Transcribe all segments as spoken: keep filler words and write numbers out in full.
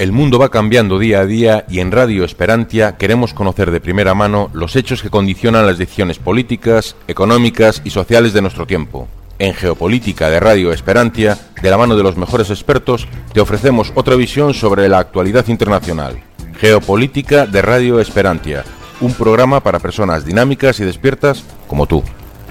El mundo va cambiando día a día y en Radio Esperantia queremos conocer de primera mano los hechos que condicionan las decisiones políticas, económicas y sociales de nuestro tiempo. En Geopolítica de Radio Esperantia, de la mano de los mejores expertos, te ofrecemos otra visión sobre la actualidad internacional. Geopolítica de Radio Esperantia, un programa para personas dinámicas y despiertas como tú.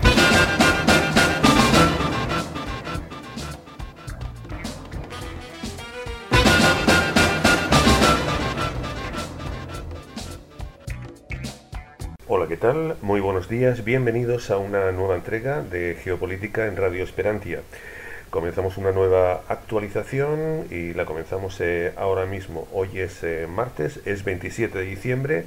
Hola, ¿qué tal? Muy buenos días, bienvenidos a una nueva entrega de Geopolítica en Radio Esperantia. Comenzamos una nueva actualización y la comenzamos eh, ahora mismo. Hoy es eh, martes, es veintisiete de diciembre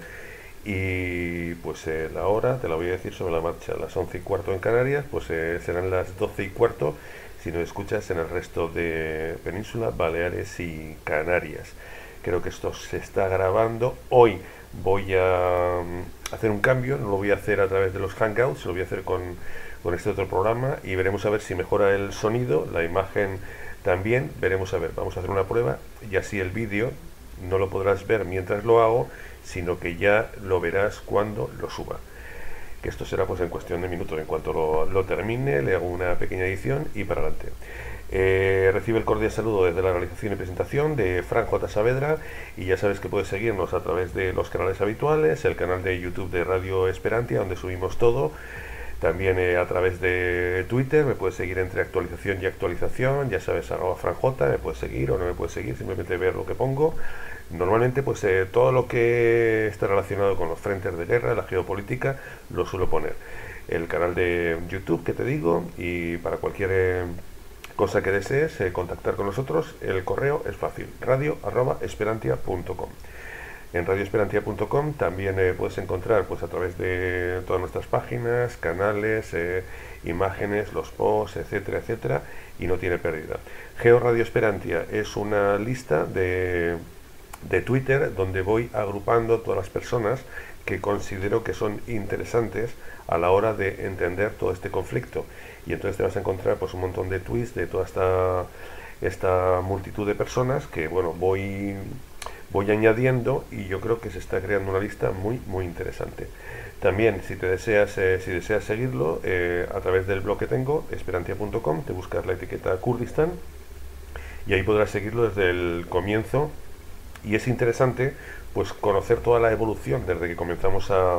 y pues eh, la hora, te la voy a decir sobre la marcha, las once y cuarto en Canarias, pues eh, serán las doce y cuarto si nos escuchas en el resto de Península, Baleares y Canarias. Creo que esto se está grabando hoy. Voy a hacer un cambio, no lo voy a hacer a través de los Hangouts, lo voy a hacer con, con este otro programa y veremos a ver si mejora el sonido, la imagen también, veremos a ver, vamos a hacer una prueba y así el vídeo no lo podrás ver mientras lo hago, sino que ya lo verás cuando lo suba. Que esto será pues en cuestión de minutos, en cuanto lo, lo termine, le hago una pequeña edición y para adelante. Eh, recibe el cordial saludo desde la realización y presentación de Fran J. Saavedra y ya sabes que puedes seguirnos a través de los canales habituales, el canal de YouTube de Radio Esperantia donde subimos todo, también eh, a través de Twitter me puedes seguir entre actualización y actualización, ya sabes, arroba Fran J, me puedes seguir o no me puedes seguir, simplemente ver lo que pongo. Normalmente pues eh, todo lo que esté relacionado con los frentes de guerra, la geopolítica, lo suelo poner. El canal de YouTube que te digo y para cualquier... Eh, cosa que desees eh, contactar con nosotros, el correo es fácil, radio arroba esperantia punto com. En radio esperantia punto com también eh, puedes encontrar pues a través de todas nuestras páginas, canales, eh, imágenes, los posts, etcétera, etcétera, y no tiene pérdida. Geo Radio Esperantia es una lista de, de Twitter donde voy agrupando todas las personas que considero que son interesantes a la hora de entender todo este conflicto. Y entonces te vas a encontrar pues un montón de tweets de toda esta, esta multitud de personas que bueno voy, voy añadiendo y yo creo que se está creando una lista muy muy interesante. También si te deseas eh, si deseas seguirlo eh, a través del blog que tengo, esperantia punto com, te buscas la etiqueta Kurdistán y ahí podrás seguirlo desde el comienzo y es interesante pues conocer toda la evolución desde que comenzamos a,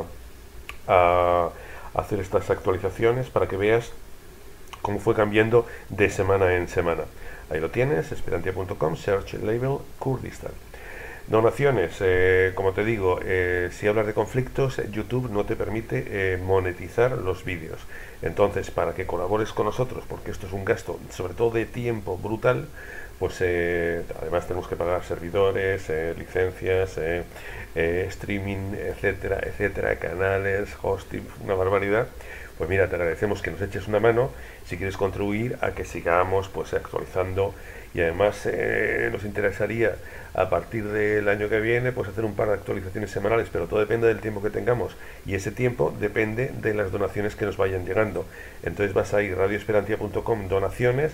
a hacer estas actualizaciones para que veas cómo fue cambiando de semana en semana. Ahí lo tienes, esperantia punto com, search label Kurdistan. Donaciones, eh, como te digo, eh, si hablas de conflictos, YouTube no te permite eh, monetizar los vídeos. Entonces, para que colabores con nosotros, porque esto es un gasto, sobre todo de tiempo brutal, pues eh, además tenemos que pagar servidores, eh, licencias, eh, eh, streaming, etcétera, etcétera, canales, hosting, una barbaridad. Pues mira, te agradecemos que nos eches una mano si quieres contribuir a que sigamos pues actualizando y además eh, nos interesaría a partir del año que viene pues hacer un par de actualizaciones semanales, pero todo depende del tiempo que tengamos y ese tiempo depende de las donaciones que nos vayan llegando. Entonces vas a ir a radio esperantia punto com donaciones,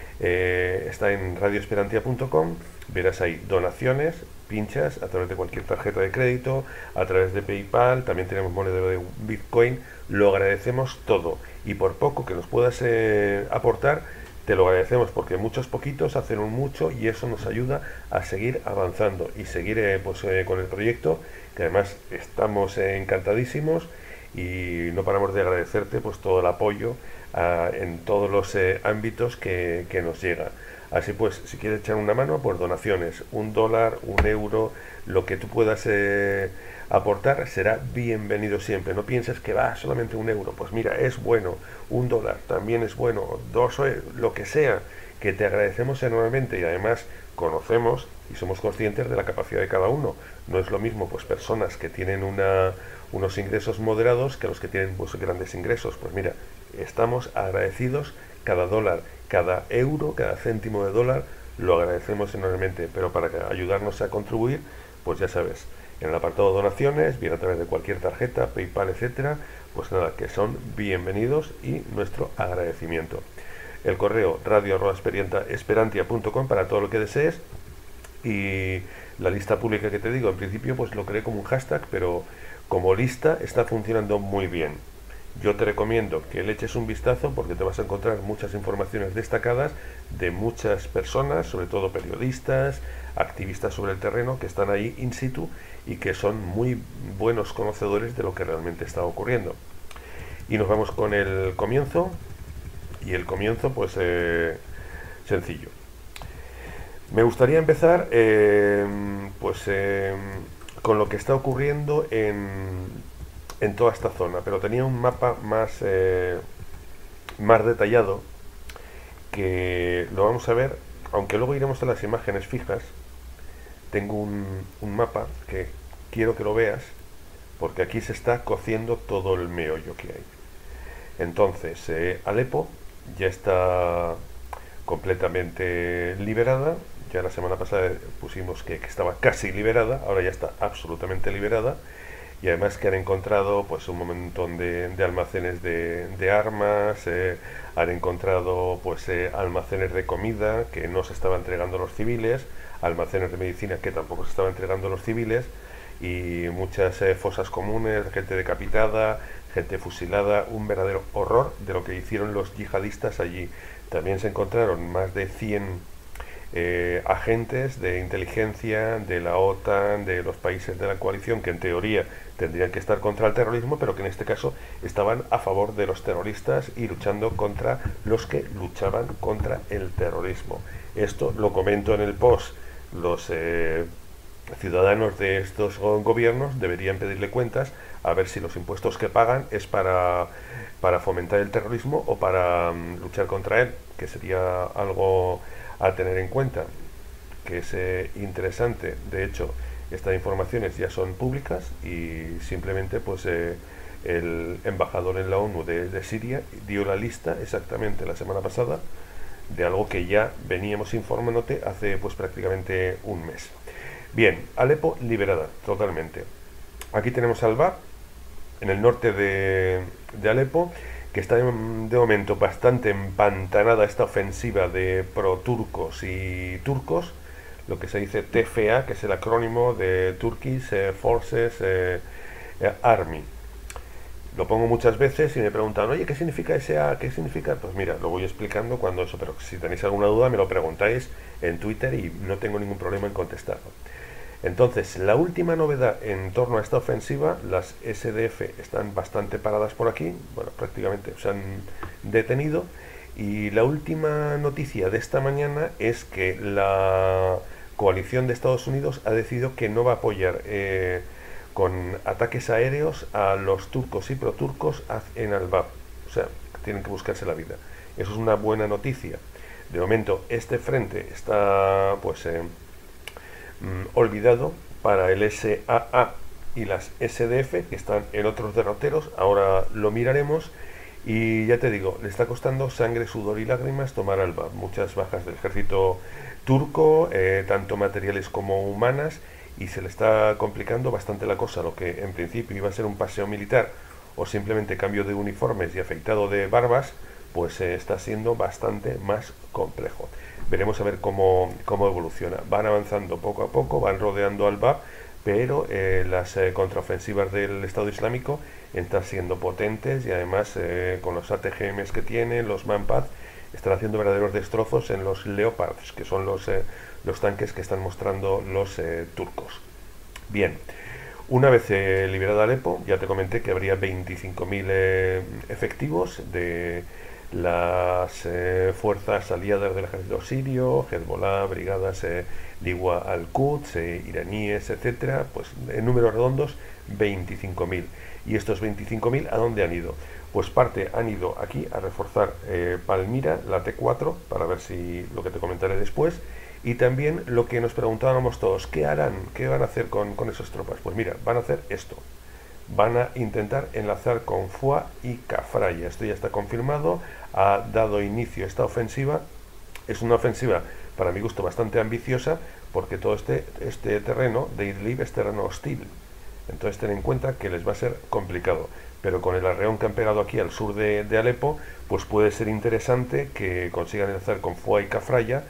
eh, está en radio esperantia punto com, verás ahí donaciones, pinchas a través de cualquier tarjeta de crédito, a través de PayPal, también tenemos monedero de Bitcoin, lo agradecemos todo y por poco que nos puedas eh, aportar, te lo agradecemos porque muchos poquitos hacen un mucho y eso nos ayuda a seguir avanzando y seguir eh, pues, eh, con el proyecto, que además estamos eh, encantadísimos y no paramos de agradecerte pues todo el apoyo uh, en todos los eh, ámbitos que, que nos llega. Así pues, si quieres echar una mano, pues donaciones, un dólar, un euro, lo que tú puedas eh, aportar será bienvenido siempre. No pienses que va solamente un euro, pues mira, es bueno, un dólar también es bueno, dos, lo que sea, que te agradecemos enormemente y además conocemos y somos conscientes de la capacidad de cada uno. No es lo mismo pues personas que tienen una, unos ingresos moderados que los que tienen pues grandes ingresos. Pues mira, estamos agradecidos cada dólar, cada euro, cada céntimo de dólar, lo agradecemos enormemente, pero para ayudarnos a contribuir, pues ya sabes, en el apartado donaciones, bien a través de cualquier tarjeta, PayPal, etcétera, pues nada, que son bienvenidos y nuestro agradecimiento. El correo radio arroba esperantia punto com para todo lo que desees Y la lista pública que te digo, en principio pues lo creé como un hashtag, pero como lista está funcionando muy bien. Yo te recomiendo que le eches un vistazo porque te vas a encontrar muchas informaciones destacadas de muchas personas, sobre todo periodistas, activistas sobre el terreno, que están ahí in situ y que son muy buenos conocedores de lo que realmente está ocurriendo. Y nos vamos con el comienzo. Y el comienzo, pues, eh, sencillo. Me gustaría empezar, eh, pues, eh, con lo que está ocurriendo en, en toda esta zona, pero tenía un mapa más, eh, más detallado que lo vamos a ver, aunque luego iremos a las imágenes fijas. Tengo un, un mapa que quiero que lo veas, porque aquí se está cociendo todo el meollo que hay. Entonces, eh, Alepo ya está completamente liberada. Ya la semana pasada pusimos que, que estaba casi liberada, ahora ya está absolutamente liberada. Y además que han encontrado pues un montón de, de almacenes de, de armas, eh, han encontrado pues eh, almacenes de comida que no se estaban entregando a los civiles, almacenes de medicina que tampoco se estaban entregando a los civiles, y muchas eh, fosas comunes, gente decapitada, gente fusilada, un verdadero horror de lo que hicieron los yihadistas allí. También se encontraron más de cien eh, agentes de inteligencia de la OTAN, de los países de la coalición, que en teoría tendrían que estar contra el terrorismo, pero que en este caso estaban a favor de los terroristas y luchando contra los que luchaban contra el terrorismo. Esto lo comento en el post. Los eh, ciudadanos de estos gobiernos deberían pedirle cuentas a ver si los impuestos que pagan es para, para fomentar el terrorismo o para um, luchar contra él, que sería algo a tener en cuenta, que es eh, interesante. De hecho, estas informaciones ya son públicas y simplemente pues eh, el embajador en la ONU de, de Siria dio la lista exactamente la semana pasada de algo que ya veníamos informándote hace pues prácticamente un mes. Bien, Alepo liberada totalmente. Aquí tenemos Al-Bab, en el norte de, de Alepo, que está de, de momento bastante empantanada esta ofensiva de pro-turcos y turcos, lo que se dice T F A, que es el acrónimo de Turkish Forces eh, Army. Lo pongo muchas veces y me preguntan, oye, ¿qué significa ese A? ¿Qué significa? Pues mira, lo voy explicando cuando eso, pero si tenéis alguna duda me lo preguntáis en Twitter y no tengo ningún problema en contestarlo. Entonces, la última novedad en torno a esta ofensiva, las S D F están bastante paradas por aquí, bueno, prácticamente se han detenido, y la última noticia de esta mañana es que la coalición de Estados Unidos ha decidido que no va a apoyar eh, con ataques aéreos a los turcos y proturcos en Al-Bab, o sea, tienen que buscarse la vida. Eso es una buena noticia. De momento, este frente está, pues, eh, Mm, olvidado para el S A A y las S D F, que están en otros derroteros. Ahora lo miraremos. Y ya te digo, le está costando sangre, sudor y lágrimas tomar Al-Bab. Muchas bajas del ejército turco, eh, tanto materiales como humanas, y se le está complicando bastante la cosa. Lo que en principio iba a ser un paseo militar o simplemente cambio de uniformes y afeitado de barbas, pues eh, está siendo bastante más complejo. Veremos a ver cómo, cómo evoluciona. Van avanzando poco a poco, van rodeando Al-Bab, pero eh, las eh, contraofensivas del Estado Islámico están siendo potentes y además eh, con los A T G Ms que tienen, los Manpad, están haciendo verdaderos destrozos en los Leopards, que son los, eh, los tanques que están mostrando los eh, turcos. Bien, una vez eh, liberada Alepo, ya te comenté que habría veinticinco mil eh, efectivos de las eh, fuerzas aliadas del ejército sirio, Hezbollah, brigadas eh, Liwa al-Quds, eh, iraníes, etcétera, pues en números redondos veinticinco mil. ¿Y estos veinticinco mil a dónde han ido? Pues parte han ido aquí a reforzar eh, Palmira, la T cuatro, para ver si lo que te comentaré después, y también lo que nos preguntábamos todos, ¿qué harán? ¿Qué van a hacer con, con esas tropas? Pues mira, van a hacer esto. Van a intentar enlazar con Foix y Kafraya. Esto ya está confirmado. Ha dado inicio esta ofensiva. Es una ofensiva, para mi gusto, bastante ambiciosa, porque todo este, este terreno de Idlib es terreno hostil. Entonces ten en cuenta que les va a ser complicado. Pero con el arreón que han pegado aquí al sur de, de Alepo, pues puede ser interesante que consigan enlazar con Foix y Kafraya.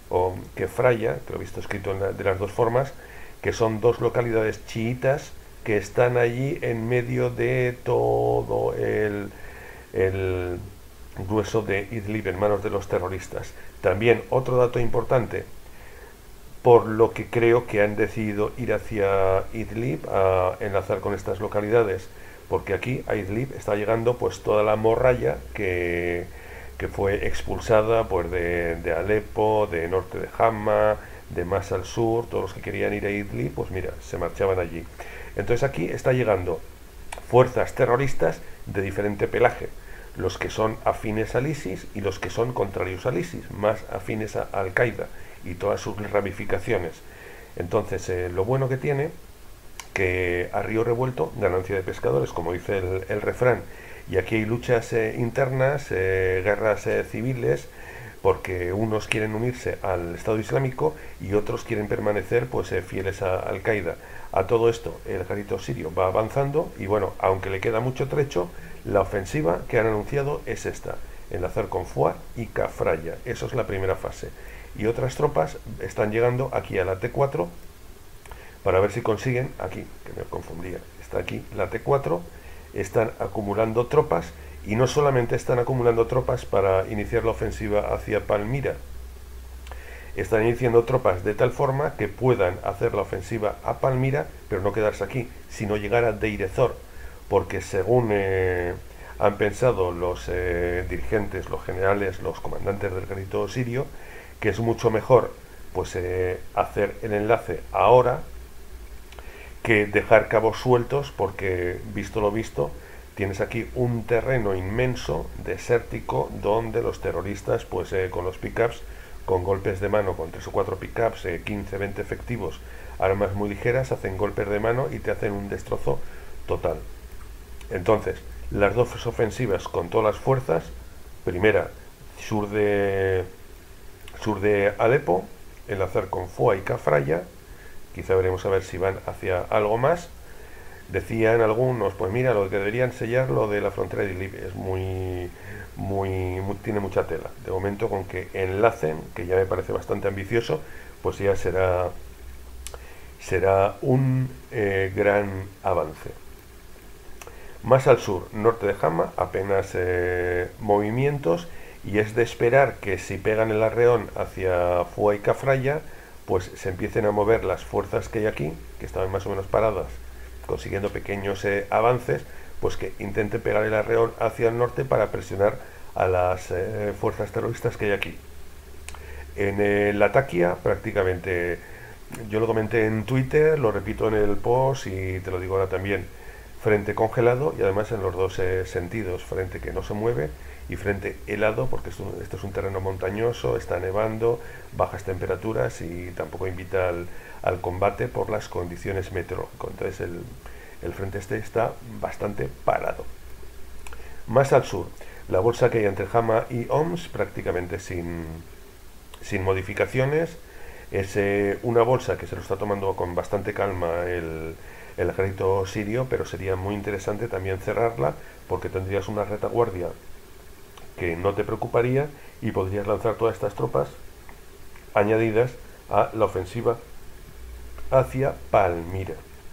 o Kefraya, que lo he visto escrito en la, de las dos formas, que son dos localidades chiitas que están allí en medio de todo el, el grueso de Idlib en manos de los terroristas. También otro dato importante, por lo que creo que han decidido ir hacia Idlib a enlazar con estas localidades, porque aquí a Idlib está llegando pues toda la morralla que, que fue expulsada pues de, de Alepo, de norte de Hama, de más al sur. Todos los que querían ir a Idlib, pues mira, se marchaban allí. Entonces aquí está llegando fuerzas terroristas de diferente pelaje, los que son afines al ISIS y los que son contrarios al ISIS, más afines a Al-Qaeda y todas sus ramificaciones. Entonces, eh, lo bueno que tiene, que a río revuelto, ganancia de pescadores, como dice el, el refrán, y aquí hay luchas eh, internas, eh, guerras eh, civiles, porque unos quieren unirse al Estado Islámico y otros quieren permanecer pues eh, fieles a Al-Qaeda. A todo esto, el ejército sirio va avanzando y bueno, aunque le queda mucho trecho, la ofensiva que han anunciado es esta, enlazar con Fuat y Kafraya. Eso es la primera fase. Y otras tropas están llegando aquí a la T cuatro para ver si consiguen, aquí, que me confundía, está aquí la T cuatro, están acumulando tropas y no solamente están acumulando tropas para iniciar la ofensiva hacia Palmira, están iniciando tropas de tal forma que puedan hacer la ofensiva a Palmira, pero no quedarse aquí, sino llegar a Deir ez-Zor, porque según eh, han pensado los eh, dirigentes, los generales, los comandantes del ejército sirio, que es mucho mejor pues eh, hacer el enlace ahora que dejar cabos sueltos, porque visto lo visto tienes aquí un terreno inmenso, desértico, donde los terroristas pues eh, con los pickups, con golpes de mano, con tres o cuatro pickups, eh, quince, veinte efectivos, armas muy ligeras, hacen golpes de mano y te hacen un destrozo total. Entonces, las dos ofensivas con todas las fuerzas, primera, sur de sur de Alepo, enlazar con Fua y Kafraya, quizá veremos a ver si van hacia algo más. Decían algunos, pues mira, lo que deberían sellar lo de la frontera de Idlib, es muy, muy, muy, tiene mucha tela. De momento, con que enlacen, que ya me parece bastante ambicioso, pues ya será, será un eh, gran avance. Más al sur, norte de Hama, apenas eh, movimientos, y es de esperar que si pegan el arreón hacia Fua y Kafraya, pues se empiecen a mover las fuerzas que hay aquí, que estaban más o menos paradas, consiguiendo pequeños eh, avances, pues que intenten pegar el arreón hacia el norte para presionar a las eh, fuerzas terroristas que hay aquí. En eh, Latakia, prácticamente, yo lo comenté en Twitter, lo repito en el post y te lo digo ahora también, frente congelado y además en los dos eh, sentidos, frente que no se mueve y frente helado, porque esto, esto es un terreno montañoso, está nevando, bajas temperaturas y tampoco invita al, al combate por las condiciones meteorológicas. Entonces el, el frente este está bastante parado. Más al sur, la bolsa que hay entre Hama y Homs, prácticamente sin, sin modificaciones. Es eh, una bolsa que se lo está tomando con bastante calma el, el ejército sirio, pero sería muy interesante también cerrarla, porque tendrías una retaguardia que no te preocuparía y podrías lanzar todas estas tropas añadidas a la ofensiva hacia Palmira.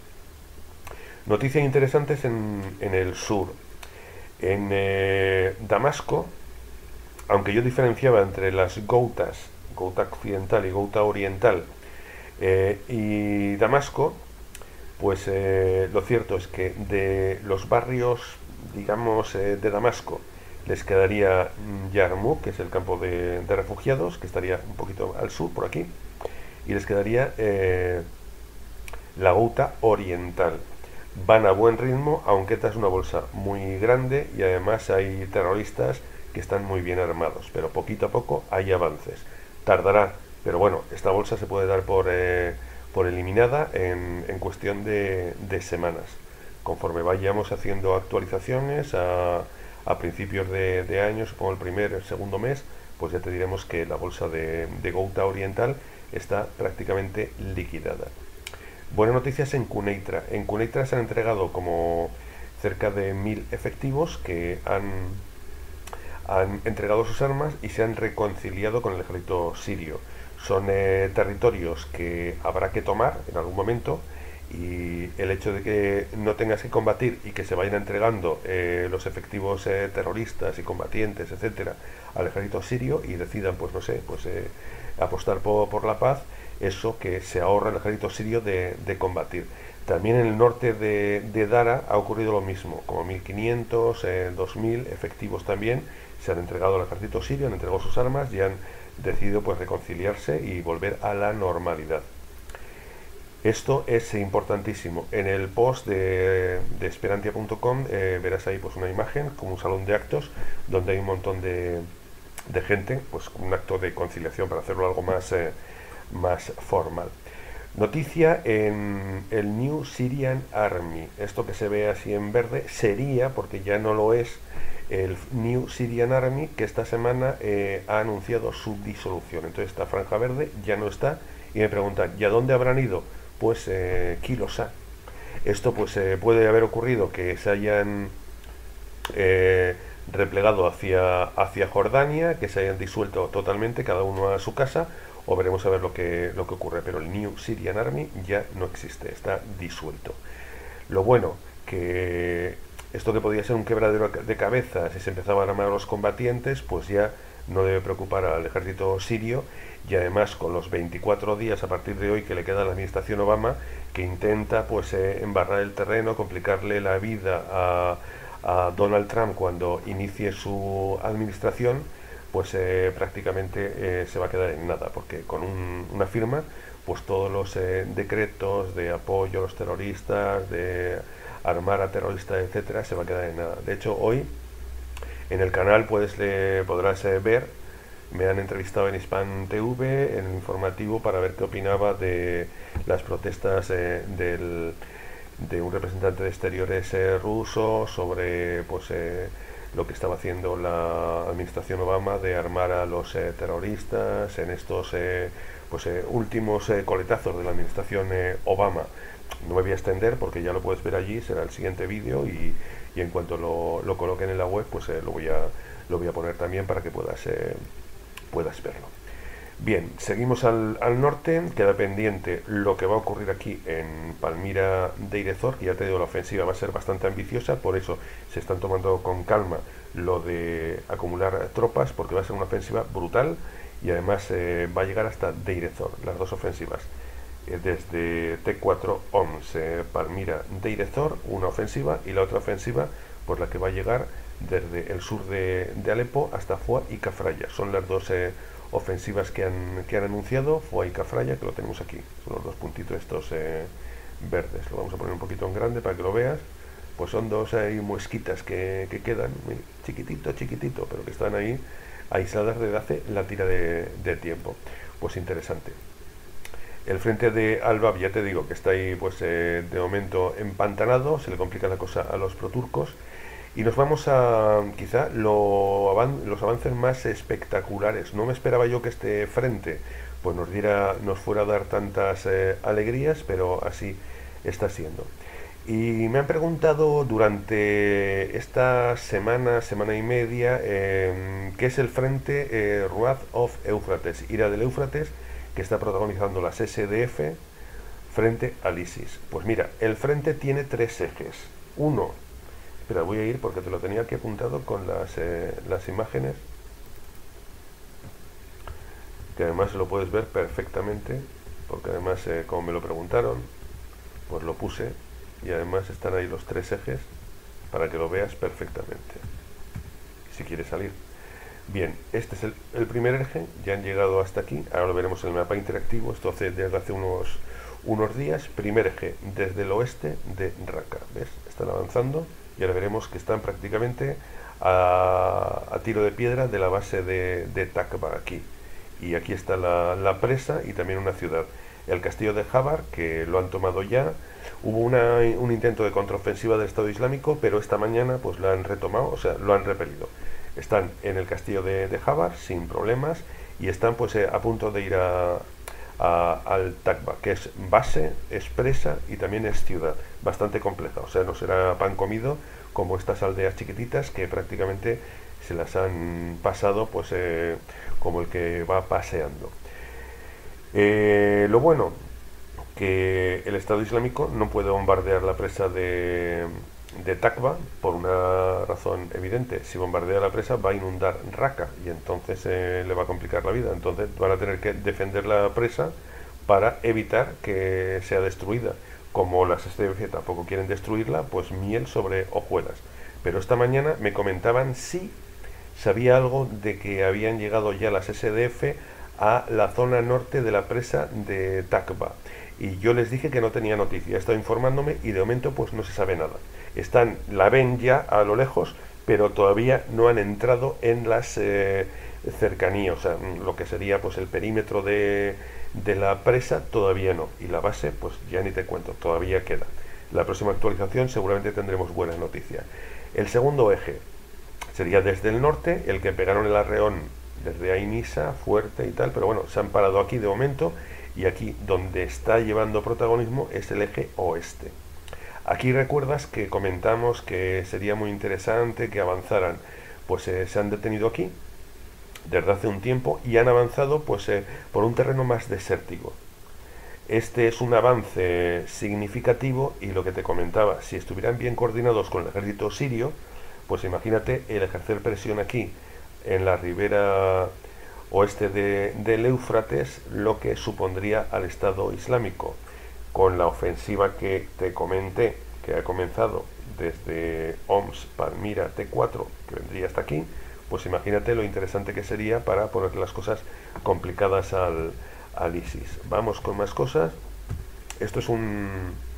Noticias interesantes en, en el sur. En eh, Damasco, aunque yo diferenciaba entre las Goutas, Gouta occidental y Gouta oriental, eh, y Damasco, pues eh, lo cierto es que de los barrios, digamos, eh, de Damasco, les quedaría Yarmouk, que es el campo de, de refugiados, que estaría un poquito al sur, por aquí, y les quedaría eh, la Gouta oriental. Van a buen ritmo, aunque esta es una bolsa muy grande y además hay terroristas que están muy bien armados, pero poquito a poco hay avances. Tardará, pero bueno, esta bolsa se puede dar por, eh, por eliminada en, en cuestión de, de semanas. Conforme vayamos haciendo actualizaciones a a principios de, de año, supongo el primer, el segundo mes, pues ya te diremos que la bolsa de, de Gouta oriental está prácticamente liquidada. Buenas noticias en Quneitra. En Quneitra se han entregado como cerca de mil efectivos que han, han entregado sus armas y se han reconciliado con el ejército sirio. Son eh, territorios que habrá que tomar en algún momento, y el hecho de que no tengas que combatir y que se vayan entregando eh, los efectivos eh, terroristas y combatientes, etcétera, al ejército sirio, y decidan, pues no sé, pues eh, apostar por, por la paz, eso que se ahorra el ejército sirio de, de combatir. También en el norte de, de Dara ha ocurrido lo mismo, como mil quinientos, eh, dos mil efectivos también se han entregado al ejército sirio, han entregado sus armas y han decidido pues reconciliarse y volver a la normalidad. Esto es importantísimo. En el post de, de esperantia punto com eh, verás ahí pues una imagen como un salón de actos donde hay un montón de, de gente, pues un acto de conciliación para hacerlo algo más, eh, más formal. Noticia en el New Syrian Army. Esto que se ve así en verde sería, porque ya no lo es, el New Syrian Army, que esta semana eh, ha anunciado su disolución. Entonces esta franja verde ya no está, y me preguntan, ¿y a dónde habrán ido? Pues eh, Kilosa. Esto pues eh, puede haber ocurrido que se hayan eh, replegado hacia, hacia Jordania, que se hayan disuelto totalmente, cada uno a su casa, o veremos a ver lo que, lo que ocurre. Pero el New Syrian Army ya no existe, está disuelto. Lo bueno, que esto que podía ser un quebradero de cabeza si se empezaban a armar los combatientes, pues ya no debe preocupar al ejército sirio. Y además, con los veinticuatro días a partir de hoy que le queda a la administración Obama, que intenta pues eh, embarrar el terreno, complicarle la vida a, a Donald Trump cuando inicie su administración, pues eh, prácticamente eh, se va a quedar en nada, porque con un, una firma, pues todos los eh, decretos de apoyo a los terroristas, de armar a terroristas, etcétera, se va a quedar en nada. De hecho, hoy en el canal puedes le, podrás eh, ver, me han entrevistado en Hispan T V, en el informativo, para ver qué opinaba de las protestas eh, del, de un representante de exteriores eh, ruso sobre pues eh, lo que estaba haciendo la administración Obama de armar a los eh, terroristas en estos eh, pues eh, últimos eh, coletazos de la administración eh, Obama. No me voy a extender porque ya lo puedes ver allí, será el siguiente vídeo, y, y en cuanto lo, lo coloquen en la web, pues eh, lo voy a lo voy a poner también para que puedas eh, puedas verlo. Bien, seguimos al, al norte. Queda pendiente lo que va a ocurrir aquí en Palmira de Irezor, que ya te digo, la ofensiva va a ser bastante ambiciosa, por eso se están tomando con calma lo de acumular tropas, porque va a ser una ofensiva brutal, y además eh, va a llegar hasta Deirezor, las dos ofensivas. Eh, desde T cuatro once, Palmira de Irezor, una ofensiva, y la otra ofensiva, pues la que va a llegar desde el sur de, de Alepo hasta Foa y Cafraya. Son las dos eh, ofensivas que han, que han anunciado, Foa y Cafraya, que lo tenemos aquí. Son los dos puntitos estos eh, verdes. Lo vamos a poner un poquito en grande para que lo veas. Pues son dos ahí muesquitas que, que quedan, muy chiquitito, chiquitito, pero que están ahí aisladas desde hace la tira de, de tiempo. Pues interesante. El frente de Albab, ya te digo que está ahí pues eh, de momento empantanado, se le complica la cosa a los proturcos. Y nos vamos a, quizá, lo avan los avances más espectaculares. No me esperaba yo que este frente pues nos diera, nos fuera a dar tantas eh, alegrías, pero así está siendo. Y me han preguntado durante esta semana, semana y media, eh, qué es el frente eh, Wrath of Euphrates, Ira del Éufrates, que está protagonizando las S D F frente al ISIS. Pues mira, el frente tiene tres ejes. Uno, espera, voy a ir porque te lo tenía aquí apuntado con las, eh, las imágenes, que además lo puedes ver perfectamente, porque además eh, como me lo preguntaron, pues lo puse, y además están ahí los tres ejes para que lo veas perfectamente, si quieres salir. Bien, este es el, el primer eje, ya han llegado hasta aquí, ahora lo veremos en el mapa interactivo, esto hace, desde hace unos, unos días. Primer eje, desde el oeste de Raqqa, ¿ves? Están avanzando, y ahora veremos que están prácticamente a, a tiro de piedra de la base de, de Takba aquí. Y aquí está la, la presa y también una ciudad. El castillo de Jabar, que lo han tomado ya. Hubo una, un intento de contraofensiva del Estado Islámico, pero esta mañana pues lo han retomado, o sea, lo han repelido. Están en el castillo de, de Jabar sin problemas, y están pues eh, a punto de ir a, a, al Takba, que es base, es presa y también es ciudad, bastante compleja, o sea, no será pan comido como estas aldeas chiquititas que prácticamente se las han pasado pues eh, como el que va paseando. Eh, lo bueno, que el Estado Islámico no puede bombardear la presa de, de Takba por una razón evidente. Si bombardea la presa va a inundar Raqqa y entonces eh, le va a complicar la vida. Entonces van a tener que defender la presa para evitar que sea destruida. Como las S D F tampoco quieren destruirla, pues miel sobre hojuelas. Pero esta mañana me comentaban si sabía algo de que habían llegado ya las S D F a la zona norte de la presa de Takba. Y yo les dije que no tenía noticia. He estado informándome y de momento pues no se sabe nada. Están, la ven ya a lo lejos, pero todavía no han entrado en las eh, cercanías, o sea, lo que sería pues el perímetro de, de la presa todavía no. Y la base, pues ya ni te cuento, todavía queda. La próxima actualización seguramente tendremos buenas noticias. El segundo eje sería desde el norte, el que pegaron el arreón desde Ainisa, Fuerte y tal, pero bueno, se han parado aquí de momento. Y aquí donde está llevando protagonismo es el eje oeste. Aquí recuerdas que comentamos que sería muy interesante que avanzaran, pues eh, se han detenido aquí desde hace un tiempo y han avanzado pues eh, por un terreno más desértico. Este es un avance significativo y lo que te comentaba, si estuvieran bien coordinados con el ejército sirio, pues imagínate el ejercer presión aquí en la ribera oeste de, del Éufrates, lo que supondría al Estado Islámico, con la ofensiva que te comenté, que ha comenzado desde Homs, Palmira, T cuatro, que vendría hasta aquí, pues imagínate lo interesante que sería para poner las cosas complicadas al, al ISIS. Vamos con más cosas. Esto es un,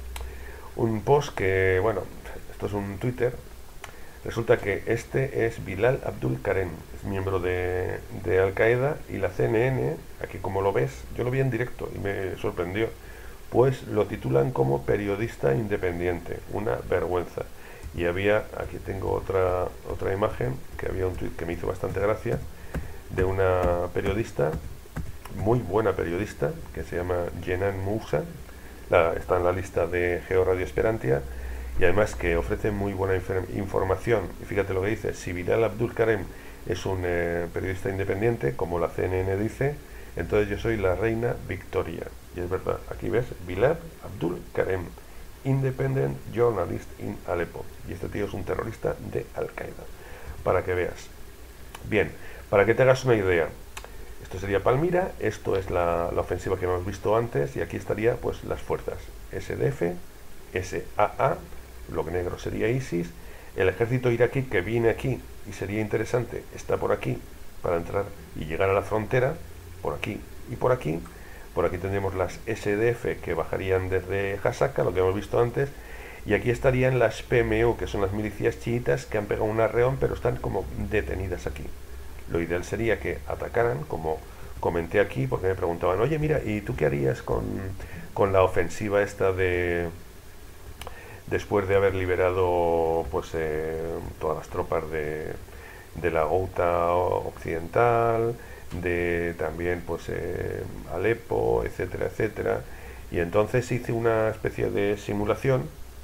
un post que, bueno, esto es un Twitter. Resulta que este es Bilal Abdul Karem, es miembro de, de Al Qaeda, y la C N N, aquí como lo ves, yo lo vi en directo y me sorprendió, pues lo titulan como periodista independiente, una vergüenza. Y había, aquí tengo otra, otra imagen, que había un tuit que me hizo bastante gracia, de una periodista, muy buena periodista, que se llama Jenan Moussa, la, está en la lista de Geo Radio Esperantia, y además que ofrece muy buena información. Y fíjate lo que dice, si Bilal Abdul Karem es un eh, periodista independiente, como la C N N dice, entonces yo soy la reina Victoria. Y es verdad, aquí ves, Bilal Abdul Karem, Independent Journalist in Aleppo. Y este tío es un terrorista de Al-Qaeda, para que veas. Bien, para que te hagas una idea, esto sería Palmira, esto es la, la ofensiva que hemos visto antes, y aquí estaría pues las fuerzas S D F, S A A, lo que negro sería ISIS, el ejército iraquí que viene aquí, y sería interesante, está por aquí, para entrar y llegar a la frontera, por aquí y por aquí. Por aquí tendremos las S D F que bajarían desde Hasaka, lo que hemos visto antes, y aquí estarían las P M U, que son las milicias chiitas que han pegado un arreón, pero están como detenidas aquí. Lo ideal sería que atacaran, como comenté aquí, porque me preguntaban, oye, mira, ¿y tú qué harías con, con la ofensiva esta de... después de haber liberado pues eh, todas las tropas de, de la Ghouta occidental, de también pues eh, Alepo, etcétera, etcétera? Y entonces hice una especie de simulación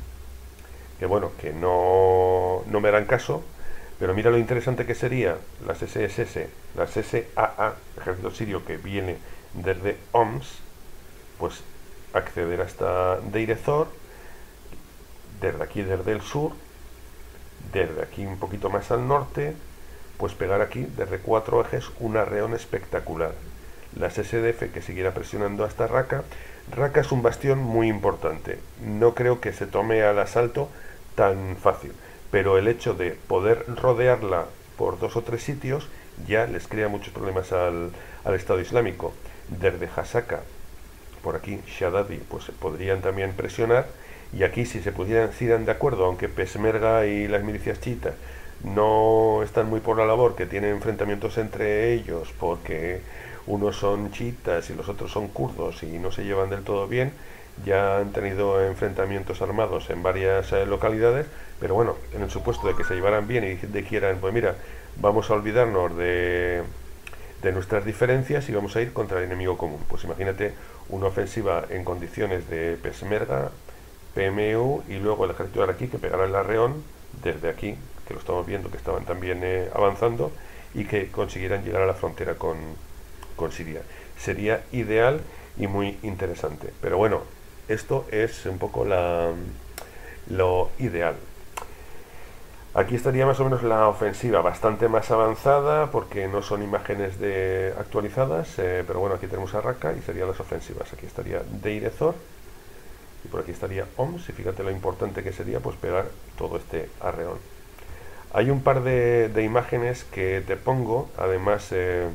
que bueno, que no, no me harán caso, pero mira lo interesante que sería las S S S, las S A A, ejército sirio que viene desde Homs, pues acceder hasta Deir ez-Zor, desde aquí, desde el sur, desde aquí un poquito más al norte, pues pegar aquí desde cuatro ejes un arreón espectacular. Las S D F que siguiera presionando hasta Raqqa. Raqqa es un bastión muy importante, no creo que se tome al asalto tan fácil, pero el hecho de poder rodearla por dos o tres sitios ya les crea muchos problemas al, al Estado Islámico. Desde Hasaka, por aquí Shadadi, pues podrían también presionar. Y aquí si se pudieran, si dan de acuerdo, aunque Peshmerga y las milicias chiitas no están muy por la labor, que tienen enfrentamientos entre ellos porque unos son chiitas y los otros son kurdos y no se llevan del todo bien, ya han tenido enfrentamientos armados en varias eh, localidades, pero bueno, en el supuesto de que se llevaran bien y de quieran, pues mira, vamos a olvidarnos de, de nuestras diferencias y vamos a ir contra el enemigo común. Pues imagínate una ofensiva en condiciones de Peshmerga, P M U y luego el ejército de aquí que pegará el arreón desde aquí, que lo estamos viendo que estaban también eh, avanzando, y que consiguieran llegar a la frontera con, con Siria. Sería ideal y muy interesante. Pero bueno, esto es un poco la, lo ideal. Aquí estaría más o menos la ofensiva, bastante más avanzada porque no son imágenes de actualizadas, eh, pero bueno, aquí tenemos a Raqqa y serían las ofensivas. Aquí estaría Deir ez-Zor y por aquí estaría Homs, y fíjate lo importante que sería pues pegar todo este arreón. Hay un par de, de imágenes que te pongo, además eh,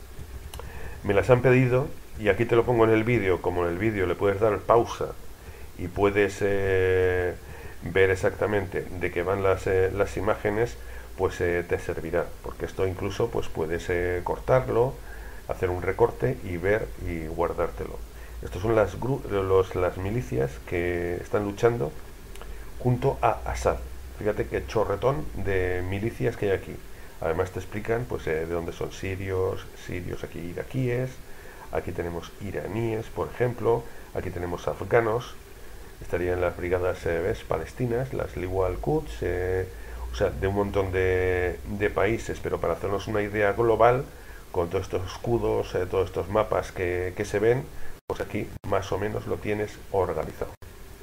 me las han pedido y aquí te lo pongo en el vídeo. Como en el vídeo le puedes dar pausa y puedes eh, ver exactamente de qué van las, eh, las imágenes, pues eh, te servirá, porque esto incluso pues puedes eh, cortarlo, hacer un recorte y ver y guardártelo. Estos son las, los, las milicias que están luchando junto a Assad. Fíjate qué chorretón de milicias que hay aquí. Además te explican pues eh, de dónde son sirios, sirios aquí iraquíes, aquí tenemos iraníes, por ejemplo, aquí tenemos afganos, estarían las brigadas eh, ¿ves? palestinas, las Liwa al-Quds, eh, o sea, de un montón de, de países, pero para hacernos una idea global, con todos estos escudos, eh, todos estos mapas que, que se ven, pues aquí más o menos lo tienes organizado.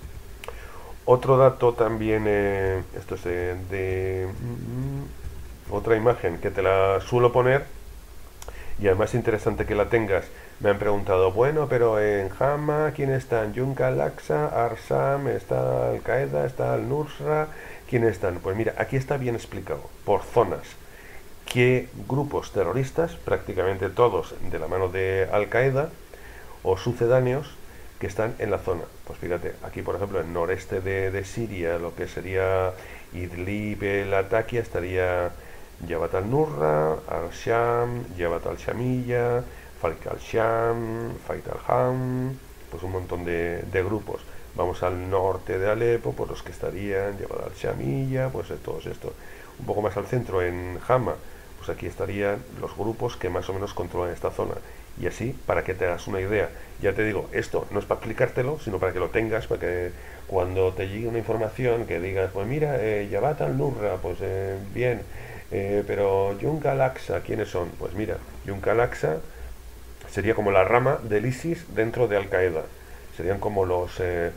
Otro dato también, eh, esto es de, de mm, otra imagen que te la suelo poner y además interesante que la tengas. Me han preguntado, bueno, pero en Hama, ¿quién están? Yunka al-Aqsa, Arsam, está Al-Qaeda, está Al-Nusra, ¿quiénes están? Pues mira, aquí está bien explicado, por zonas, qué grupos terroristas, prácticamente todos de la mano de Al-Qaeda o sucedáneos, que están en la zona. Pues fíjate, aquí por ejemplo, en el noreste de, de Siria, lo que sería Idlib, Latakia, estaría Jabhat al-Nusra, Al-Sham, Jabhat al-Shamiyya, Faik al-Sham, Faik al-Ham, pues un montón de, de grupos. Vamos al norte de Alepo, pues los que estarían Jabhat al-Shamiyya, pues todos estos. Un poco más al centro, en Hama, pues aquí estarían los grupos que más o menos controlan esta zona. Y así, para que te hagas una idea. Ya te digo, esto no es para explicártelo, sino para que lo tengas, para que cuando te llegue una información que digas, pues mira, eh, Jabhat al-Nusra, pues eh, bien, eh, pero Yunka al-Aqsa, ¿quiénes son? Pues mira, Yunka al-Aqsa sería como la rama del ISIS dentro de Al-Qaeda. Serían como los eh,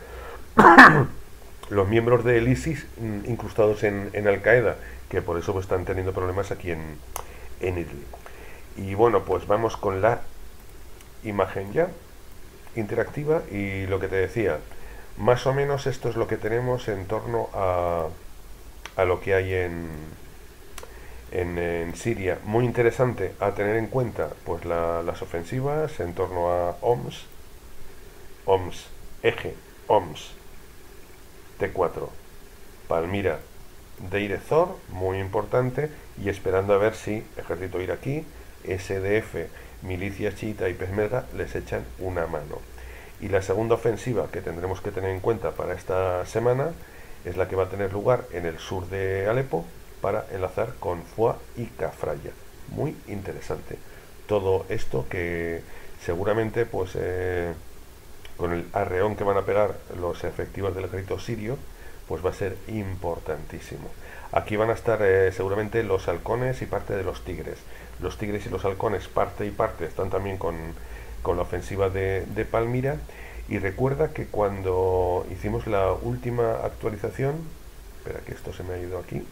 los miembros del ISIS incrustados en, en Al-Qaeda, que por eso pues, están teniendo problemas aquí en, en Idlib. Y bueno, pues vamos con la imagen ya interactiva y lo que te decía, más o menos esto es lo que tenemos en torno a, a lo que hay en, en, en Siria. Muy interesante a tener en cuenta pues la, las ofensivas en torno a Homs, Homs, eje, Homs, T cuatro, Palmira, Deir ez-Zor, muy importante, y esperando a ver si ejército iraquí, S D F, milicias chiita y peshmerga les echan una mano. Y la segunda ofensiva que tendremos que tener en cuenta para esta semana es la que va a tener lugar en el sur de Alepo para enlazar con Foa y Kafraya. Muy interesante. Todo esto que seguramente pues eh, con el arreón que van a pegar los efectivos del ejército sirio pues va a ser importantísimo. Aquí van a estar eh, seguramente los halcones y parte de los tigres. Los tigres y los halcones parte y parte están también con, con la ofensiva de, de Palmira. Y recuerda que cuando hicimos la última actualización, espera que esto se me ha ido aquí,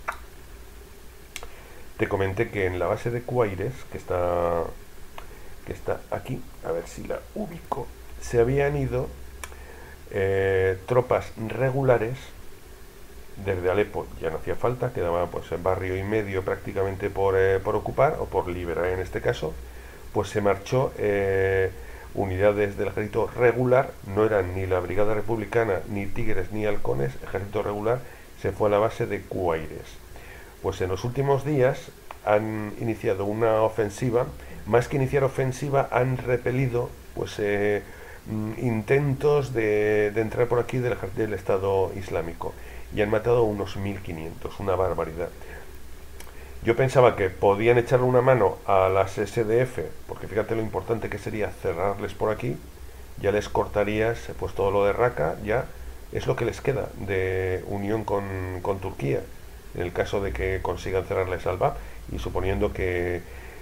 te comenté que en la base de Cuaires, que está, que está aquí, a ver si la ubico, se habían ido eh, tropas regulares desde Alepo. Ya no hacía falta, quedaba pues el barrio y medio prácticamente por, eh, por ocupar o por liberar en este caso. Pues se marchó eh, unidades del ejército regular, no eran ni la brigada republicana ni tigres ni halcones, ejército regular se fue a la base de Cuaires. Pues en los últimos días han iniciado una ofensiva, más que iniciar ofensiva han repelido pues eh, intentos de, de entrar por aquí del, del Estado Islámico y han matado unos mil quinientos, una barbaridad. Yo pensaba que podían echarle una mano a las S D F, porque fíjate lo importante que sería cerrarles por aquí, ya les cortarías pues todo lo de Raqqa, ya es lo que les queda de unión con, con Turquía, en el caso de que consigan cerrarles al B A P y suponiendo que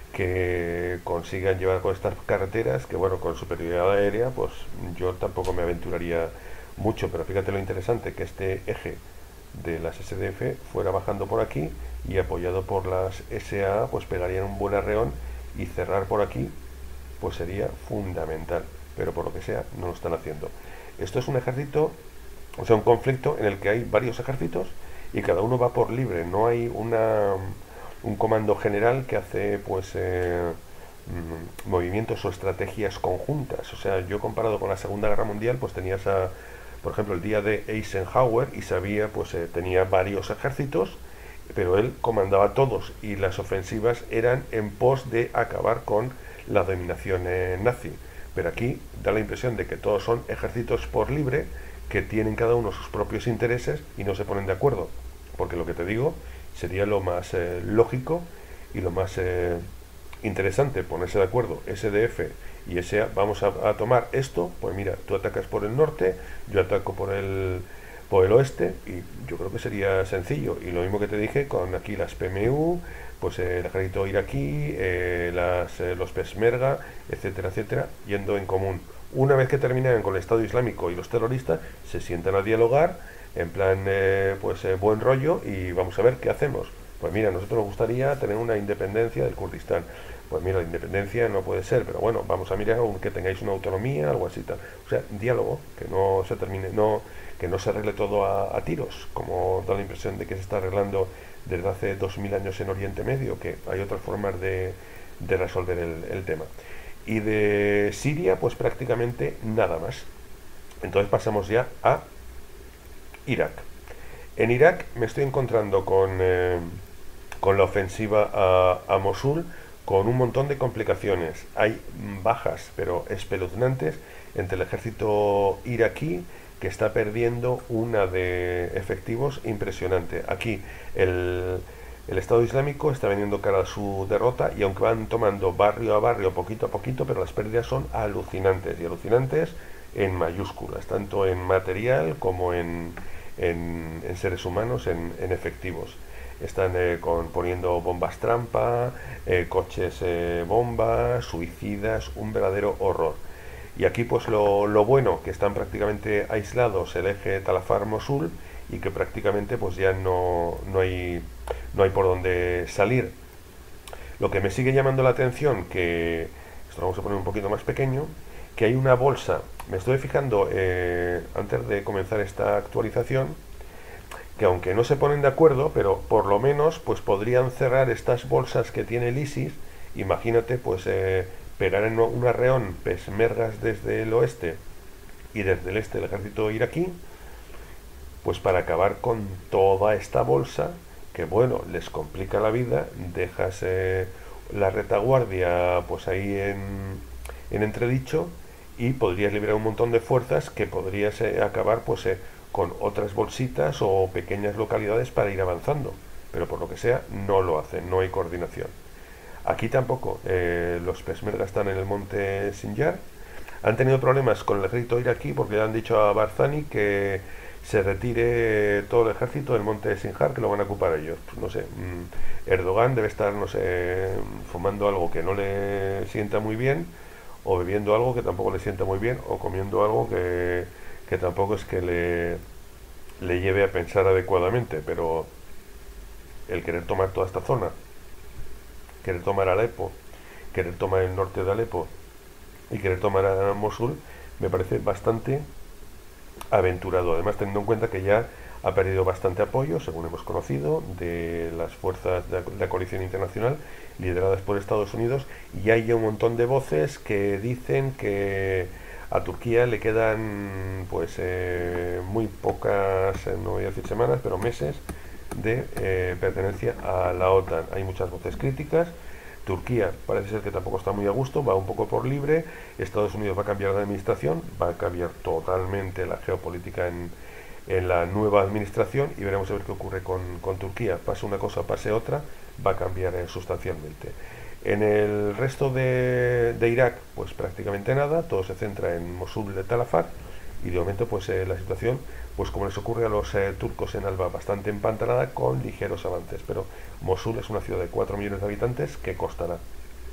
que consigan llevar con estas carreteras, que bueno, con superioridad aérea, pues yo tampoco me aventuraría mucho, pero fíjate lo interesante, que este eje de las S D F fuera bajando por aquí y apoyado por las S A A, pues pegarían un buen arreón y cerrar por aquí, pues sería fundamental, pero por lo que sea, no lo están haciendo. Esto es un ejército, o sea, un conflicto en el que hay varios ejércitos y cada uno va por libre, no hay una un comando general que hace pues eh, mm, movimientos o estrategias conjuntas. O sea, yo comparado con la Segunda Guerra Mundial, pues tenías a, por ejemplo, el día de Eisenhower y sabía, pues eh, tenía varios ejércitos, pero él comandaba todos y las ofensivas eran en pos de acabar con la dominación eh, nazi. Pero aquí da la impresión de que todos son ejércitos por libre, que tienen cada uno sus propios intereses y no se ponen de acuerdo. Porque lo que te digo sería lo más eh, lógico y lo más eh, interesante, ponerse de acuerdo, S D F y S A, vamos a, a tomar esto, pues mira, tú atacas por el norte, yo ataco por el por el oeste, y yo creo que sería sencillo. Y lo mismo que te dije con aquí las P M U, pues eh, el ejército iraquí, eh, las, eh, los Peshmerga, etcétera, etcétera, yendo en común. Una vez que terminan con el Estado Islámico y los terroristas, se sientan a dialogar en plan, eh, pues eh, buen rollo, y vamos a ver qué hacemos. Pues mira, a nosotros nos gustaría tener una independencia del Kurdistán. Pues mira, la independencia no puede ser, pero bueno, vamos a mirar que tengáis una autonomía, algo así tal. O sea, diálogo, que no se termine, no, que no se arregle todo a, a tiros, como da la impresión de que se está arreglando desde hace dos mil años en Oriente Medio, que hay otras formas de, de resolver el, el tema. Y de Siria, pues prácticamente nada más. Entonces pasamos ya a Irak. En Irak me estoy encontrando con, eh, con la ofensiva a, a Mosul, con un montón de complicaciones. Hay bajas, pero espeluznantes, entre el ejército iraquí, que está perdiendo una de efectivos impresionante. Aquí el, el Estado Islámico está vendiendo cara a su derrota, y aunque van tomando barrio a barrio, poquito a poquito, pero las pérdidas son alucinantes, y alucinantes en mayúsculas, tanto en material como en, en, en seres humanos, en, en efectivos. Están eh, con, poniendo bombas trampa, eh, coches eh, bombas, suicidas, un verdadero horror. Y aquí pues lo, lo bueno, que están prácticamente aislados el eje Talafar-Mosul, y que prácticamente pues ya no, no, hay, no hay por dónde salir. Lo que me sigue llamando la atención, que esto lo vamos a poner un poquito más pequeño, que hay una bolsa, me estoy fijando eh, antes de comenzar esta actualización, que aunque no se ponen de acuerdo, pero por lo menos pues podrían cerrar estas bolsas que tiene el ISIS. Imagínate, pues eh, pegar en un arreón peshmergas desde el oeste y desde el este el ejército iraquí, pues para acabar con toda esta bolsa, que bueno, les complica la vida. Dejas eh, la retaguardia pues ahí en, en entredicho, y podrías liberar un montón de fuerzas que podrías eh, acabar pues eh, con otras bolsitas o pequeñas localidades para ir avanzando, pero por lo que sea no lo hacen, no hay coordinación. Aquí tampoco, eh, los peshmerga están en el monte Sinjar, han tenido problemas con el ejército iraquí porque le han dicho a Barzani que se retire todo el ejército del monte Sinjar, que lo van a ocupar ellos. Pues no sé, mmm, Erdogan debe estar, no sé, fumando algo que no le sienta muy bien, o bebiendo algo que tampoco le sienta muy bien, o comiendo algo que, que tampoco es que le, le lleve a pensar adecuadamente. Pero el querer tomar toda esta zona, querer tomar Alepo, querer tomar el norte de Alepo y querer tomar a Mosul, me parece bastante aventurado. Además, teniendo en cuenta que ya ha perdido bastante apoyo, según hemos conocido, de las fuerzas de la coalición internacional lideradas por Estados Unidos, y hay ya un montón de voces que dicen que a Turquía le quedan pues eh, muy pocas, no voy a decir semanas, pero meses de eh, pertenencia a la OTAN. Hay muchas voces críticas. Turquía parece ser que tampoco está muy a gusto, va un poco por libre. Estados Unidos va a cambiar de administración, va a cambiar totalmente la geopolítica en, en la nueva administración, y veremos a ver qué ocurre con, con Turquía. Pase una cosa, pase otra, va a cambiar eh, sustancialmente. En el resto de, de Irak, pues prácticamente nada, todo se centra en Mosul de Talafar, y de momento pues eh, la situación, pues como les ocurre a los eh, turcos en Alba, bastante empantanada, con ligeros avances. Pero Mosul es una ciudad de cuatro millones de habitantes que costará.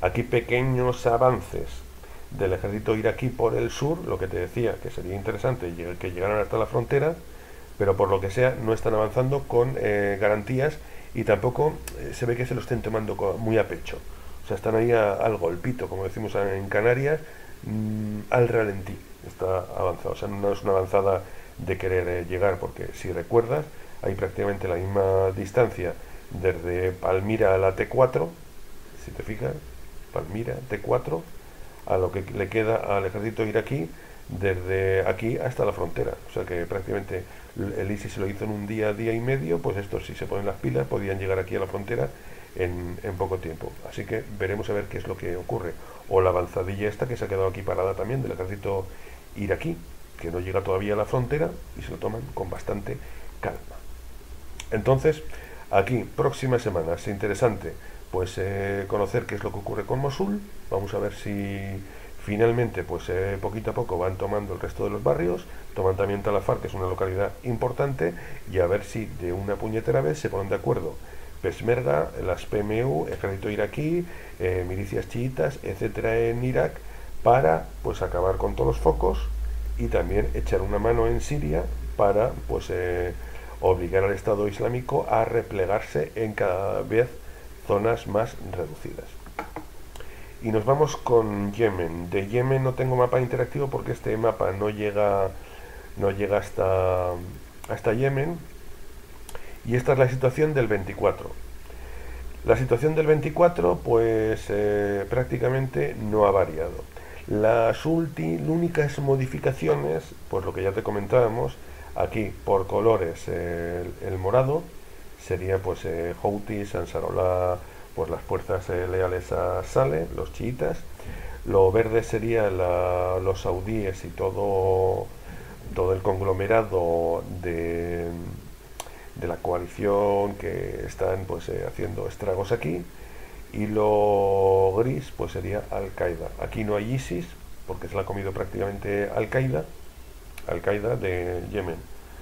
Aquí pequeños avances del ejército iraquí por el sur, lo que te decía, que sería interesante que llegaran hasta la frontera, pero por lo que sea no están avanzando con eh, garantías y tampoco eh, se ve que se lo estén tomando muy a pecho. O sea, están ahí a, al golpito, como decimos en Canarias, mmm, al ralentí. Está avanzado, o sea, no es una avanzada de querer eh, llegar, porque si recuerdas, hay prácticamente la misma distancia desde Palmira a la T cuatro, si te fijas, Palmira, T cuatro, a lo que le queda al ejército iraquí desde aquí hasta la frontera. O sea que prácticamente el ISIS lo hizo en un día, día y medio, pues estos, si se ponen las pilas, podían llegar aquí a la frontera en, en poco tiempo. Así que veremos a ver qué es lo que ocurre. O la avanzadilla esta que se ha quedado aquí parada también del ejército iraquí, que no llega todavía a la frontera y se lo toman con bastante calma. Entonces, aquí, próximas semanas, interesante, pues eh, conocer qué es lo que ocurre con Mosul. Vamos a ver si finalmente, pues eh, poquito a poco van tomando el resto de los barrios, toman también Talafar, que es una localidad importante, y a ver si de una puñetera vez se ponen de acuerdo Peshmerga, las P M U, ejército iraquí, eh, milicias chiitas, etcétera, en Irak, para pues acabar con todos los focos y también echar una mano en Siria para pues eh, obligar al Estado Islámico a replegarse en cada vez zonas más reducidas. Y nos vamos con Yemen. De Yemen no tengo mapa interactivo porque este mapa no llega no llega hasta hasta Yemen, y esta es la situación del veinticuatro. La situación del veinticuatro pues eh, prácticamente no ha variado. Las únicas modificaciones, pues lo que ya te comentábamos, aquí por colores eh, el, el morado sería pues eh, Houthis, Ansarollah, pues las fuerzas eh, leales a Saleh, los chiitas. Lo verde sería la, los saudíes y todo todo el conglomerado de, de la coalición que están pues eh, haciendo estragos aquí. Y lo gris pues sería Al-Qaeda. Aquí no hay ISIS porque se la ha comido prácticamente Al-Qaeda, Al-Qaeda de Yemen,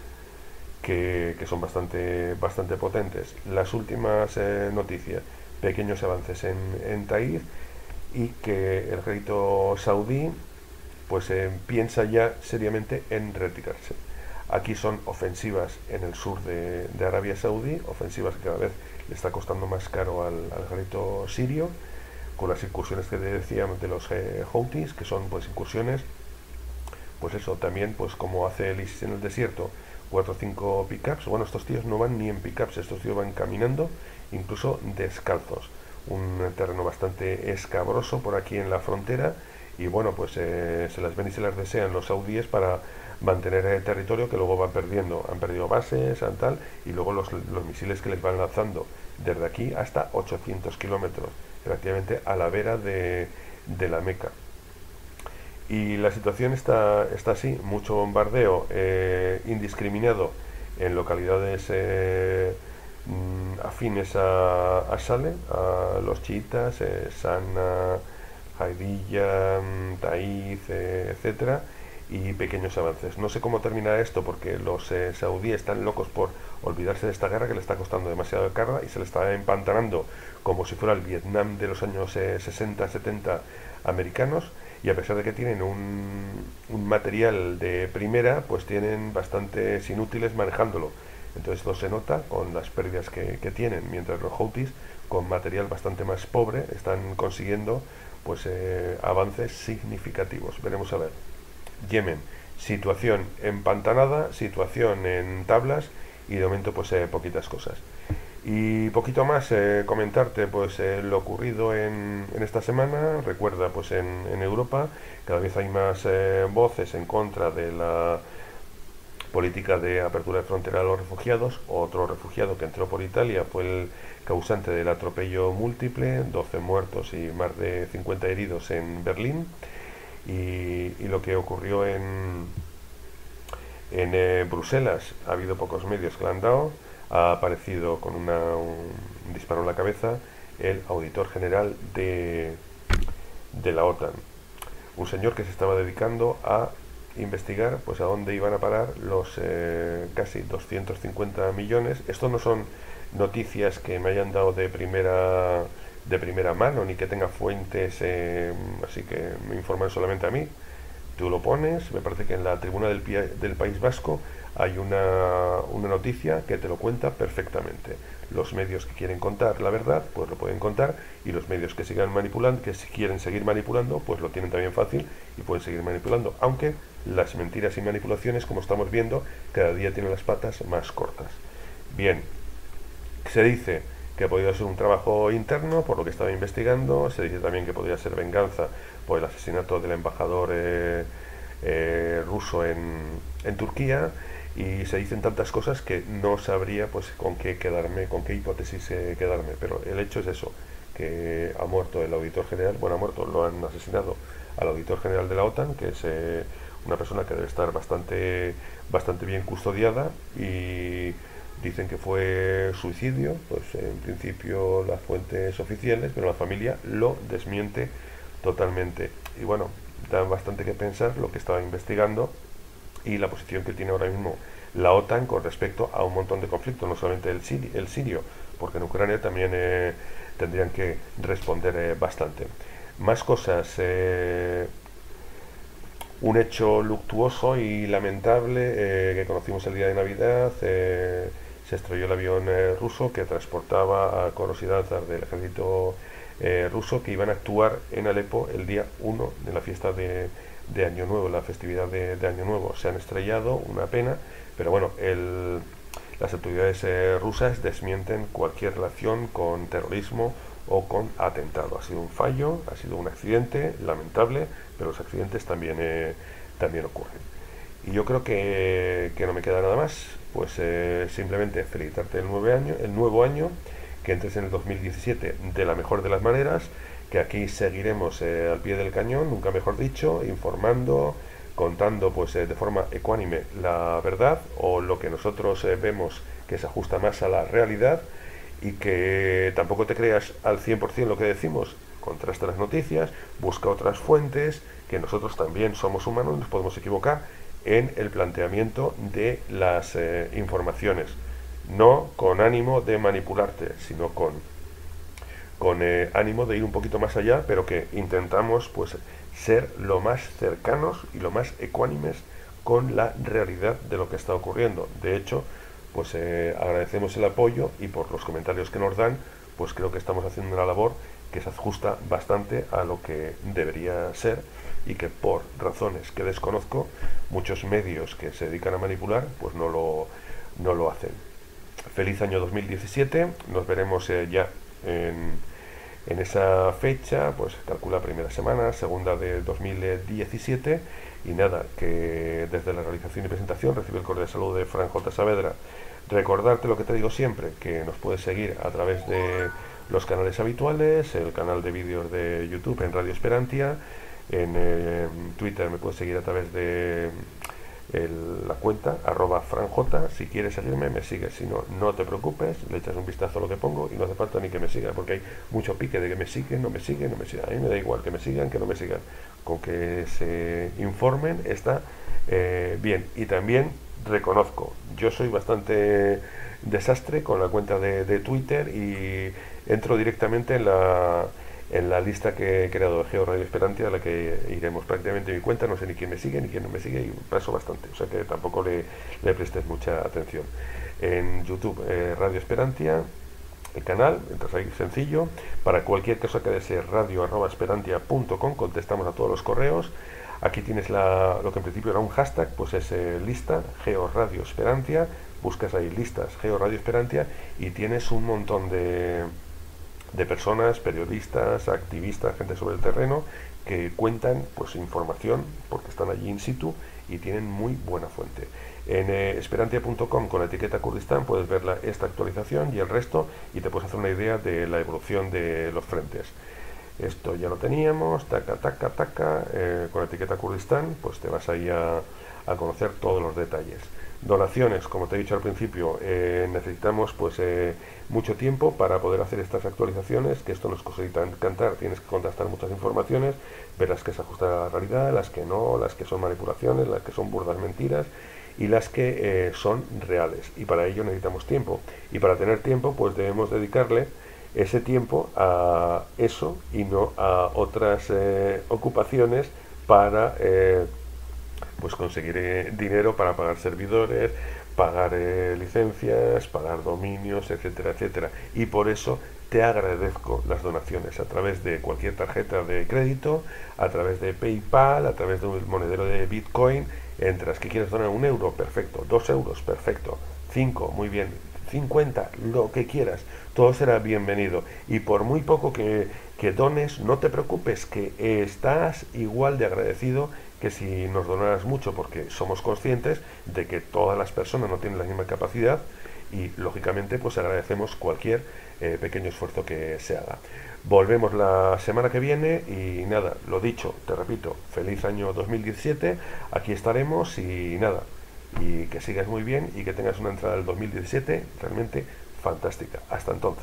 que, que son bastante bastante potentes. Las últimas eh, noticias, pequeños avances en, en Taif, y que el ejército saudí pues eh, piensa ya seriamente en retirarse. Aquí son ofensivas en el sur de, de Arabia Saudí, ofensivas que cada vez le está costando más caro al, al ejército sirio, con las incursiones que decíamos de los eh, Houthis, que son pues incursiones, pues eso, también pues como hace el ISIS en el desierto, cuatro o cinco pickups. Bueno, estos tíos no van ni en pickups, estos tíos van caminando, incluso descalzos. Un terreno bastante escabroso por aquí en la frontera, y bueno, pues eh, se las ven y se las desean los saudíes para mantener el territorio que luego van perdiendo. Han perdido bases, tal, y luego los, los misiles que les van lanzando desde aquí hasta ochocientos kilómetros, prácticamente a la vera de, de la Meca. Y la situación está, está así, mucho bombardeo eh, indiscriminado en localidades eh, afines a, a Saleh, a los chiitas, eh, Sana, Haidilla, Taif, eh, etcétera, y pequeños avances. No sé cómo terminará esto porque los eh, saudíes están locos por olvidarse de esta guerra que le está costando demasiado cara y se le está empantanando como si fuera el Vietnam de los años eh, sesenta, setenta americanos, y a pesar de que tienen un, un material de primera, pues tienen bastantes inútiles manejándolo. Entonces esto se nota con las pérdidas que, que tienen, mientras los Houthis, con material bastante más pobre, están consiguiendo pues eh, avances significativos. Veremos a ver. Yemen, situación empantanada, situación en tablas, y de momento pues eh, poquitas cosas. Y poquito más eh, comentarte pues eh, lo ocurrido en, en esta semana. Recuerda, pues en, en Europa cada vez hay más eh, voces en contra de la política de apertura de frontera a los refugiados. Otro refugiado que entró por Italia fue el causante del atropello múltiple, doce muertos y más de cincuenta heridos en Berlín. Y, y lo que ocurrió en, en eh, Bruselas, ha habido pocos medios que lo han dado. Ha aparecido con una, un disparo en la cabeza el auditor general de, de la OTAN, un señor que se estaba dedicando a investigar pues a dónde iban a parar los eh, casi doscientos cincuenta millones. Estos no son noticias que me hayan dado de primera de primera mano ni que tenga fuentes, eh, así que me informan solamente a mí. Tú lo pones, me parece que en la tribuna del, del País Vasco hay una, una noticia que te lo cuenta perfectamente. Los medios que quieren contar la verdad, pues lo pueden contar, y los medios que sigan manipulando, que si quieren seguir manipulando, pues lo tienen también fácil y pueden seguir manipulando, aunque las mentiras y manipulaciones, como estamos viendo, cada día tienen las patas más cortas. Bien, se dice que ha podido ser un trabajo interno por lo que estaba investigando, se dice también que podría ser venganza por el asesinato del embajador eh, eh, ruso en, en Turquía, y se dicen tantas cosas que no sabría pues con qué quedarme, con qué hipótesis eh, quedarme, pero el hecho es eso, que ha muerto el auditor general, bueno, ha muerto, lo han asesinado al auditor general de la OTAN, que es eh, una persona que debe estar bastante, bastante bien custodiada, y dicen que fue suicidio, pues en principio las fuentes oficiales, pero la familia lo desmiente totalmente. Y bueno, da bastante que pensar lo que estaba investigando y la posición que tiene ahora mismo la OTAN con respecto a un montón de conflictos, no solamente el, siri, el sirio, porque en Ucrania también eh, tendrían que responder eh, bastante. Más cosas. Eh, un hecho luctuoso y lamentable eh, que conocimos el día de Navidad. Eh, se estrelló el avión eh, ruso que transportaba a Coros y Danzas del ejército eh, ruso, que iban a actuar en Alepo el día uno de la fiesta de, de Año Nuevo, la festividad de, de Año Nuevo. Se han estrellado, una pena, pero bueno, el, las autoridades eh, rusas desmienten cualquier relación con terrorismo o con atentado. Ha sido un fallo, ha sido un accidente lamentable, pero los accidentes también, eh, también ocurren. Y yo creo que, que no me queda nada más, pues eh, simplemente felicitarte el nuevo año, el nuevo año, que entres en el dos mil diecisiete de la mejor de las maneras, que aquí seguiremos eh, al pie del cañón, nunca mejor dicho, informando, contando pues eh, de forma ecuánime la verdad o lo que nosotros eh, vemos que se ajusta más a la realidad, y que tampoco te creas al cien por ciento lo que decimos. Contrasta las noticias, busca otras fuentes, que nosotros también somos humanos, nos podemos equivocar en el planteamiento de las eh, informaciones, no con ánimo de manipularte, sino con, con eh, ánimo de ir un poquito más allá, pero que intentamos pues ser lo más cercanos y lo más ecuánimes con la realidad de lo que está ocurriendo. De hecho, pues eh, agradecemos el apoyo, y por los comentarios que nos dan, pues creo que estamos haciendo una labor que se ajusta bastante a lo que debería ser, y que por razones que desconozco, muchos medios que se dedican a manipular pues no lo, no lo hacen. Feliz año dos mil diecisiete, nos veremos eh, ya en, en esa fecha, pues calcula primera semana, segunda de dos mil diecisiete, y nada, que desde la realización y presentación recibe el cordial saludo de Fran J. Saavedra. Recordarte lo que te digo siempre, que nos puedes seguir a través de los canales habituales, el canal de vídeos de YouTube en Radio Esperantia, en eh, Twitter me puedes seguir a través de el, la cuenta arroba franj. Si quieres seguirme, me sigues, si no, no te preocupes, le echas un vistazo a lo que pongo y no hace falta ni que me siga, porque hay mucho pique de que me siguen, no me siguen, no me siguen. A mí me da igual que me sigan, que no me sigan, con que se informen está eh, bien. Y también reconozco, yo soy bastante desastre con la cuenta de, de Twitter, y entro directamente en la en la lista que he creado de Geo Radio Esperantia, a la que iremos prácticamente mi cuenta, no sé ni quién me sigue ni quién no me sigue, y paso bastante, o sea que tampoco le, le prestes mucha atención. En YouTube, eh, Radio Esperantia, el canal, entras ahí sencillo. Para cualquier cosa que desees, radio arroba esperantia punto com, contestamos a todos los correos. Aquí tienes la, lo que en principio era un hashtag, pues es eh, lista Geo Radio Esperantia, buscas ahí listas Geo Radio Esperantia, y tienes un montón de de personas, periodistas, activistas, gente sobre el terreno, que cuentan pues información porque están allí in situ y tienen muy buena fuente. En eh, esperantia punto com, con la etiqueta Kurdistán, puedes ver la, esta actualización y el resto, y te puedes hacer una idea de la evolución de los frentes. Esto ya lo teníamos, taca, taca, taca, eh, con la etiqueta Kurdistán, pues te vas ahí a, a conocer todos los detalles. Donaciones, como te he dicho al principio, eh, necesitamos pues eh, mucho tiempo para poder hacer estas actualizaciones, que esto no es cosa de cantar, tienes que contrastar muchas informaciones, ver las que se ajustan a la realidad, las que no, las que son manipulaciones, las que son burdas mentiras, y las que eh, son reales, y para ello necesitamos tiempo, y para tener tiempo pues debemos dedicarle ese tiempo a eso y no a otras eh, ocupaciones para eh, pues conseguir eh, dinero para pagar servidores, pagar eh, licencias, pagar dominios, etcétera, etcétera. Y por eso te agradezco las donaciones a través de cualquier tarjeta de crédito, a través de PayPal, a través de un monedero de Bitcoin. Entras, que quieres donar un euro, perfecto, dos euros, perfecto, cinco, muy bien, cincuenta, lo que quieras, todo será bienvenido. Y por muy poco que, que dones, no te preocupes, que estás igual de agradecido que si nos donaras mucho, porque somos conscientes de que todas las personas no tienen la misma capacidad y lógicamente pues agradecemos cualquier eh, pequeño esfuerzo que se haga. Volvemos la semana que viene y nada, lo dicho, te repito, feliz año dos mil diecisiete, aquí estaremos y nada, y que sigas muy bien y que tengas una entrada del dos mil diecisiete realmente fantástica. Hasta entonces.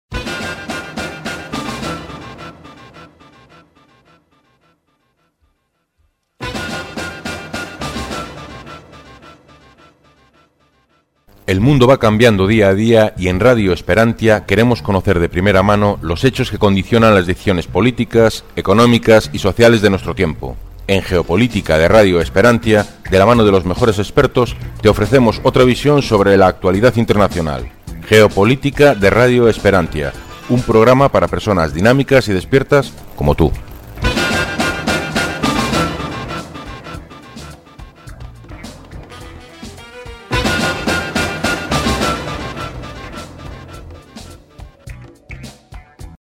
El mundo va cambiando día a día y en Radio Esperantia queremos conocer de primera mano los hechos que condicionan las decisiones políticas, económicas y sociales de nuestro tiempo. En Geopolítica de Radio Esperantia, de la mano de los mejores expertos, te ofrecemos otra visión sobre la actualidad internacional. Geopolítica de Radio Esperantia, un programa para personas dinámicas y despiertas como tú.